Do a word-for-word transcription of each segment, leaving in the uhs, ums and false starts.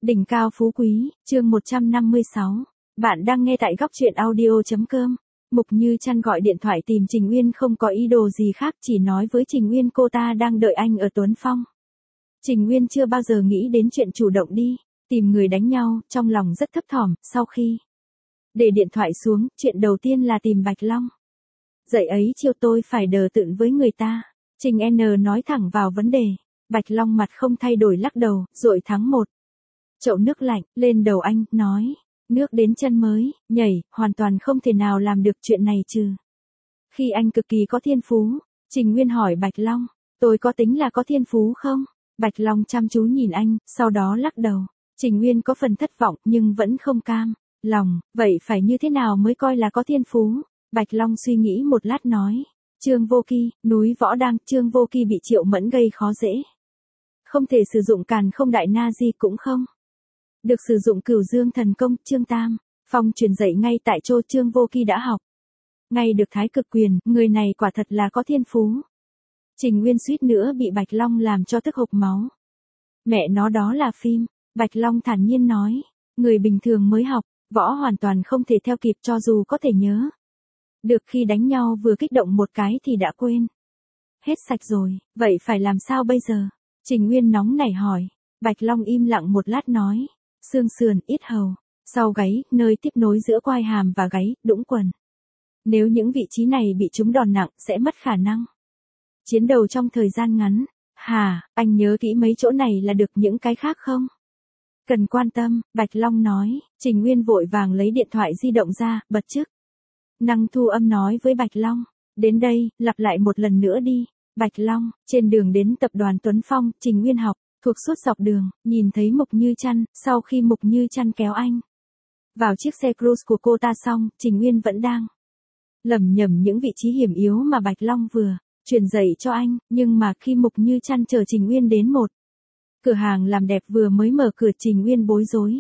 Đỉnh cao phú quý, chương một trăm năm mươi sáu. Bạn đang nghe tại góc truyện audio.com. Mục Như Trăn gọi điện thoại tìm Trình Uyên không có ý đồ gì khác, chỉ nói với Trình Uyên cô ta đang đợi anh ở Tuấn Phong. Trình Uyên chưa bao giờ nghĩ đến chuyện chủ động đi, tìm người đánh nhau, trong lòng rất thấp thỏm, sau khi để điện thoại xuống, chuyện đầu tiên là tìm Bạch Long. Dậy ấy chiều tôi phải đờ tựn với người ta. Trình N nói thẳng vào vấn đề. Bạch Long mặt không thay đổi lắc đầu, dội thắng một chậu nước lạnh lên đầu anh, nói, nước đến chân mới nhảy, hoàn toàn không thể nào làm được chuyện này trừ khi anh cực kỳ có thiên phú. Trình Nguyên hỏi Bạch Long, tôi có tính là có thiên phú không? Bạch Long chăm chú nhìn anh, sau đó lắc đầu. Trình Nguyên có phần thất vọng nhưng vẫn không cam lòng, vậy phải như thế nào mới coi là có thiên phú? Bạch Long suy nghĩ một lát nói, Trương Vô Kỳ, núi Võ Đang, Trương Vô Kỳ bị Triệu Mẫn gây khó dễ. Không thể sử dụng càn không đại na di cũng không được sử dụng cửu dương thần công. Trương Tam Phong truyền dạy ngay tại chỗ, Trương Vô Kỳ đã học ngay được thái cực quyền, người này quả thật là có thiên phú. Trình Nguyên suýt nữa bị Bạch Long làm cho tức hộc máu. Mẹ nó, đó là phim. Bạch Long thản nhiên nói, người bình thường mới học võ hoàn toàn không thể theo kịp, cho dù có thể nhớ được khi đánh nhau vừa kích động một cái thì đã quên hết sạch rồi, vậy phải làm sao bây giờ? Trình Nguyên nóng nảy hỏi. Bạch Long im lặng một lát nói, xương sườn, yết hầu, sau gáy, nơi tiếp nối giữa quai hàm và gáy, đũng quần. Nếu những vị trí này bị trúng đòn nặng, sẽ mất khả năng chiến đấu trong thời gian ngắn. Hà, anh nhớ kỹ mấy chỗ này là được, những cái khác không cần quan tâm. Bạch Long nói. Trình Nguyên vội vàng lấy điện thoại di động ra, bật chức năng thu âm nói với Bạch Long, đến đây, lặp lại một lần nữa đi. Bạch Long. Trên đường đến tập đoàn Tuấn Phong, Trình Nguyên học thuộc suốt dọc đường, nhìn thấy Mục Như Trăn. Sau khi Mục Như Trăn kéo anh vào chiếc xe cruise của cô ta xong, Trình Nguyên vẫn đang lẩm nhẩm những vị trí hiểm yếu mà Bạch Long vừa truyền dạy cho anh, nhưng mà khi Mục Như Trăn chờ Trình Nguyên đến một cửa hàng làm đẹp vừa mới mở cửa, Trình Nguyên bối rối.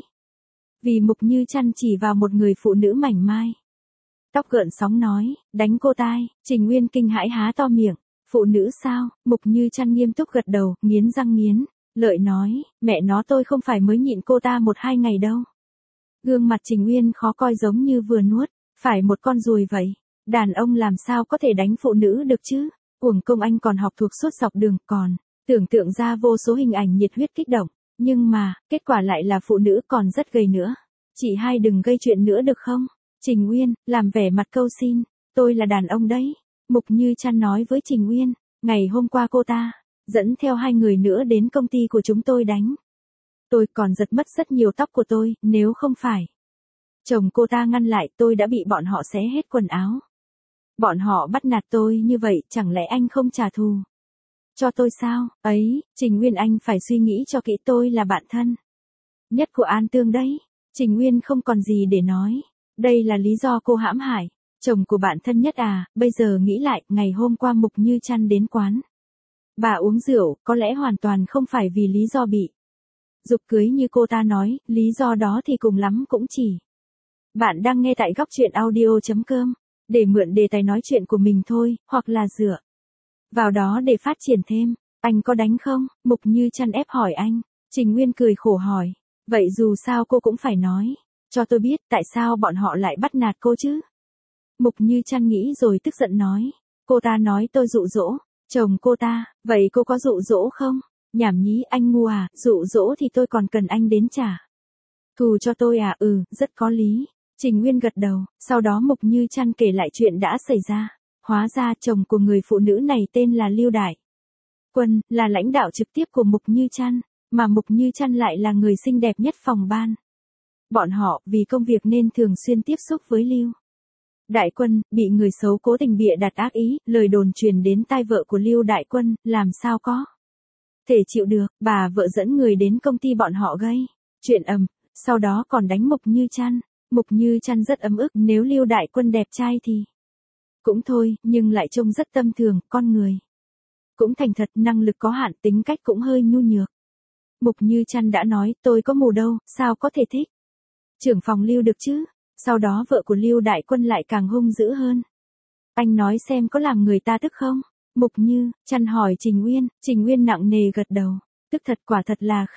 Vì Mục Như Trăn chỉ vào một người phụ nữ mảnh mai, tóc gợn sóng nói, đánh cô tai. Trình Nguyên kinh hãi há to miệng, phụ nữ sao? Mục Như Trăn nghiêm túc gật đầu, nghiến răng nghiến lợi nói, mẹ nó, tôi không phải mới nhịn cô ta một hai ngày đâu. Gương mặt Trình Nguyên khó coi giống như vừa nuốt phải một con ruồi vậy. Đàn ông làm sao có thể đánh phụ nữ được chứ? Uổng công anh còn học thuộc suốt dọc đường, còn tưởng tượng ra vô số hình ảnh nhiệt huyết kích động, nhưng mà kết quả lại là phụ nữ còn rất gầy nữa. Chị hai đừng gây chuyện nữa được không? Trình Nguyên làm vẻ mặt câu xin, tôi là đàn ông đấy. Mục Như Trăn nói với Trình Nguyên, ngày hôm qua cô ta dẫn theo hai người nữa đến công ty của chúng tôi đánh tôi, còn giật mất rất nhiều tóc của tôi, nếu không phải chồng cô ta ngăn lại, tôi đã bị bọn họ xé hết quần áo. Bọn họ bắt nạt tôi như vậy, chẳng lẽ anh không trả thù cho tôi sao? Ấy, Trình Nguyên, anh phải suy nghĩ cho kỹ, tôi là bạn thân nhất của An Tương đấy. Trình Nguyên không còn gì để nói. Đây là lý do cô hãm hại chồng của bạn thân nhất à? Bây giờ nghĩ lại, ngày hôm qua Mục Như Trăn đến quán bà uống rượu, có lẽ hoàn toàn không phải vì lý do bị giục cưới như cô ta nói, lý do đó thì cùng lắm cũng chỉ. Bạn đang nghe tại góc truyện audio.com, để mượn đề tài nói chuyện của mình thôi, hoặc là dựa vào đó để phát triển thêm. Anh có đánh không? Mục Như Trăn ép hỏi anh. Trình Nguyên cười khổ hỏi, vậy dù sao cô cũng phải nói cho tôi biết tại sao bọn họ lại bắt nạt cô chứ? Mục Như Trăn nghĩ rồi tức giận nói, cô ta nói tôi dụ dỗ chồng cô ta, vậy cô có dụ dỗ không? Nhảm nhí, anh ngu à, dụ dỗ thì tôi còn cần anh đến trả thù cho tôi à? Ừ, rất có lý. Trình Nguyên gật đầu, sau đó Mục Như Trăn kể lại chuyện đã xảy ra. Hóa ra chồng của người phụ nữ này tên là Lưu Đại Quân, là lãnh đạo trực tiếp của Mục Như Trăn, mà Mục Như Trăn lại là người xinh đẹp nhất phòng ban. Bọn họ, vì công việc nên thường xuyên tiếp xúc với Lưu Đại Quân, bị người xấu cố tình bịa đặt ác ý, lời đồn truyền đến tai vợ của Lưu Đại Quân, làm sao có thể chịu được. Bà vợ dẫn người đến công ty bọn họ gây chuyện ầm, sau đó còn đánh Mục Như Trăn. Mục Như Trăn rất ấm ức, nếu Lưu Đại Quân đẹp trai thì cũng thôi, nhưng lại trông rất tâm thường, con người cũng thành thật, năng lực có hạn, tính cách cũng hơi nhu nhược. Mục Như Trăn đã nói, tôi có mù đâu, sao có thể thích trưởng phòng Lưu được chứ? Sau đó vợ của Lưu Đại Quân lại càng hung dữ hơn. Anh nói xem có làm người ta tức không? Mục Như Trăn hỏi Trình Nguyên. Trình Nguyên nặng nề gật đầu. Tức thật, quả thật là khinh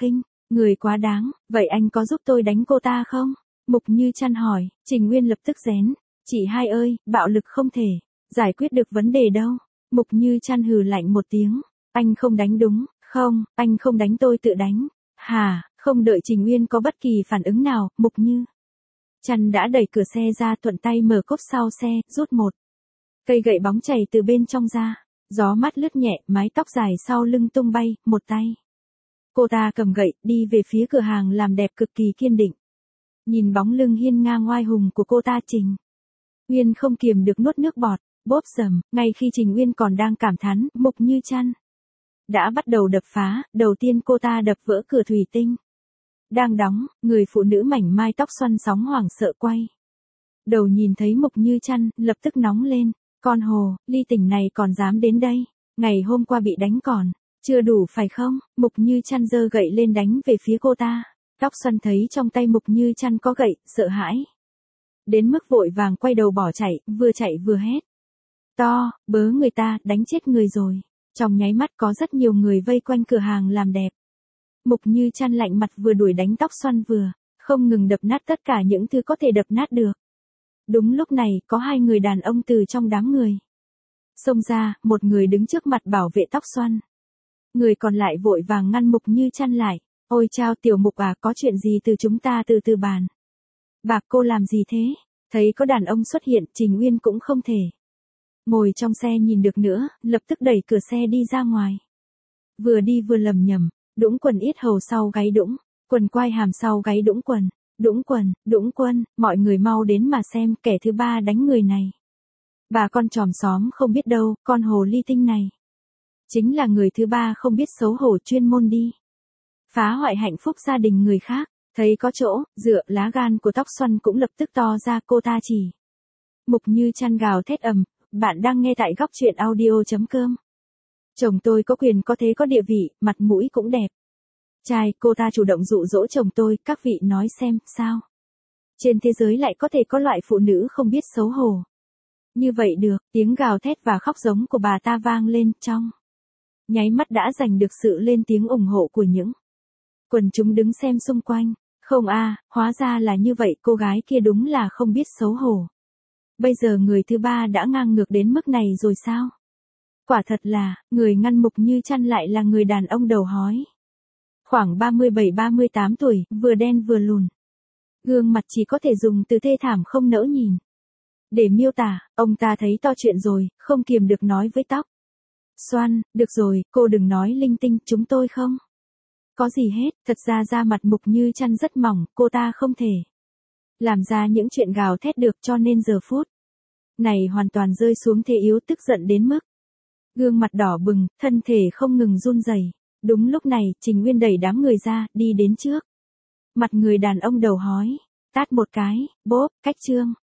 Người quá đáng, vậy anh có giúp tôi đánh cô ta không? Mục Như Trăn hỏi, Trình Nguyên lập tức rén. Chị hai ơi, bạo lực không thể giải quyết được vấn đề đâu. Mục Như Trăn hừ lạnh một tiếng. Anh không đánh đúng, không, anh không đánh tôi tự đánh. Hà, không đợi Trình Nguyên có bất kỳ phản ứng nào, Mục Như Trăn đã đẩy cửa xe ra, thuận tay mở cốp sau xe, rút một cây gậy bóng chảy từ bên trong ra. Gió mát lướt nhẹ, mái tóc dài sau lưng tung bay, một tay cô ta cầm gậy, đi về phía cửa hàng làm đẹp cực kỳ kiên định. Nhìn bóng lưng hiên ngang oai hùng của cô ta, Trình Nguyên không kiềm được nuốt nước bọt, bốp rầm, ngay khi Trình Nguyên còn đang cảm thán, Mục Như Trăn đã bắt đầu đập phá, đầu tiên cô ta đập vỡ cửa thủy tinh đang đóng, người phụ nữ mảnh mai tóc xoăn sóng hoảng sợ quay đầu nhìn thấy Mục Như Trăn, lập tức nóng lên, con hồ, ly tỉnh này còn dám đến đây, ngày hôm qua bị đánh còn chưa đủ phải không? Mục Như Trăn giơ gậy lên đánh về phía cô ta. Tóc xoăn thấy trong tay Mục Như Trăn có gậy, sợ hãi đến mức vội vàng quay đầu bỏ chạy, vừa chạy vừa hét to, bớ người ta, đánh chết người rồi. Trong nháy mắt có rất nhiều người vây quanh cửa hàng làm đẹp. Mục Như Trăn lạnh mặt vừa đuổi đánh tóc xoăn vừa không ngừng đập nát tất cả những thứ có thể đập nát được. Đúng lúc này, có hai người đàn ông từ trong đám người xông ra, một người đứng trước mặt bảo vệ tóc xoăn. Người còn lại vội vàng ngăn Mục Như Trăn lại. Ôi chao, tiểu Mục à, có chuyện gì từ chúng ta từ từ bàn bạc, cô làm gì thế? Thấy có đàn ông xuất hiện, Trình Nguyên cũng không thể ngồi trong xe nhìn được nữa, lập tức đẩy cửa xe đi ra ngoài. Vừa đi vừa lầm nhầm, đũng quần yết hầu sau gáy đũng, quần quai hàm sau gáy đũng quần, đũng quần, đũng quân, mọi người mau đến mà xem, kẻ thứ ba đánh người này. Bà con chòm xóm không biết đâu, con hồ ly tinh này chính là người thứ ba không biết xấu hổ, chuyên môn đi phá hoại hạnh phúc gia đình người khác. Thấy có chỗ dựa, lá gan của tóc xoăn cũng lập tức to ra, cô ta chỉ Mục Như Trăn gào thét ầm. Bạn đang nghe tại góc truyện audio chấm com. Chồng tôi có quyền có thế có địa vị, mặt mũi cũng đẹp trai, cô ta chủ động dụ dỗ chồng tôi, các vị nói xem, sao trên thế giới lại có thể có loại phụ nữ không biết xấu hổ như vậy được. Tiếng gào thét và khóc giống của bà ta vang lên, trong nháy mắt đã giành được sự lên tiếng ủng hộ của những quần chúng đứng xem xung quanh. Không a, hóa ra là như vậy, cô gái kia đúng là không biết xấu hổ. Bây giờ người thứ ba đã ngang ngược đến mức này rồi sao? Quả thật là, người ngăn Mục Như Trăn lại là người đàn ông đầu hói. Khoảng ba mươi bảy ba mươi tám tuổi, vừa đen vừa lùn. Gương mặt chỉ có thể dùng từ thê thảm không nỡ nhìn để miêu tả. Ông ta thấy to chuyện rồi, không kiềm được nói với tóc xoăn, được rồi, cô đừng nói linh tinh, chúng tôi không có gì hết. Thật ra da mặt Mục Như Trăn rất mỏng, cô ta không thể làm ra những chuyện gào thét được, cho nên giờ phút này hoàn toàn rơi xuống thế yếu, tức giận đến mức gương mặt đỏ bừng, thân thể không ngừng run rẩy. Đúng lúc này, Trình Nguyên đẩy đám người ra, đi đến trước mặt người đàn ông đầu hói, tát một cái, bốp, cách trương.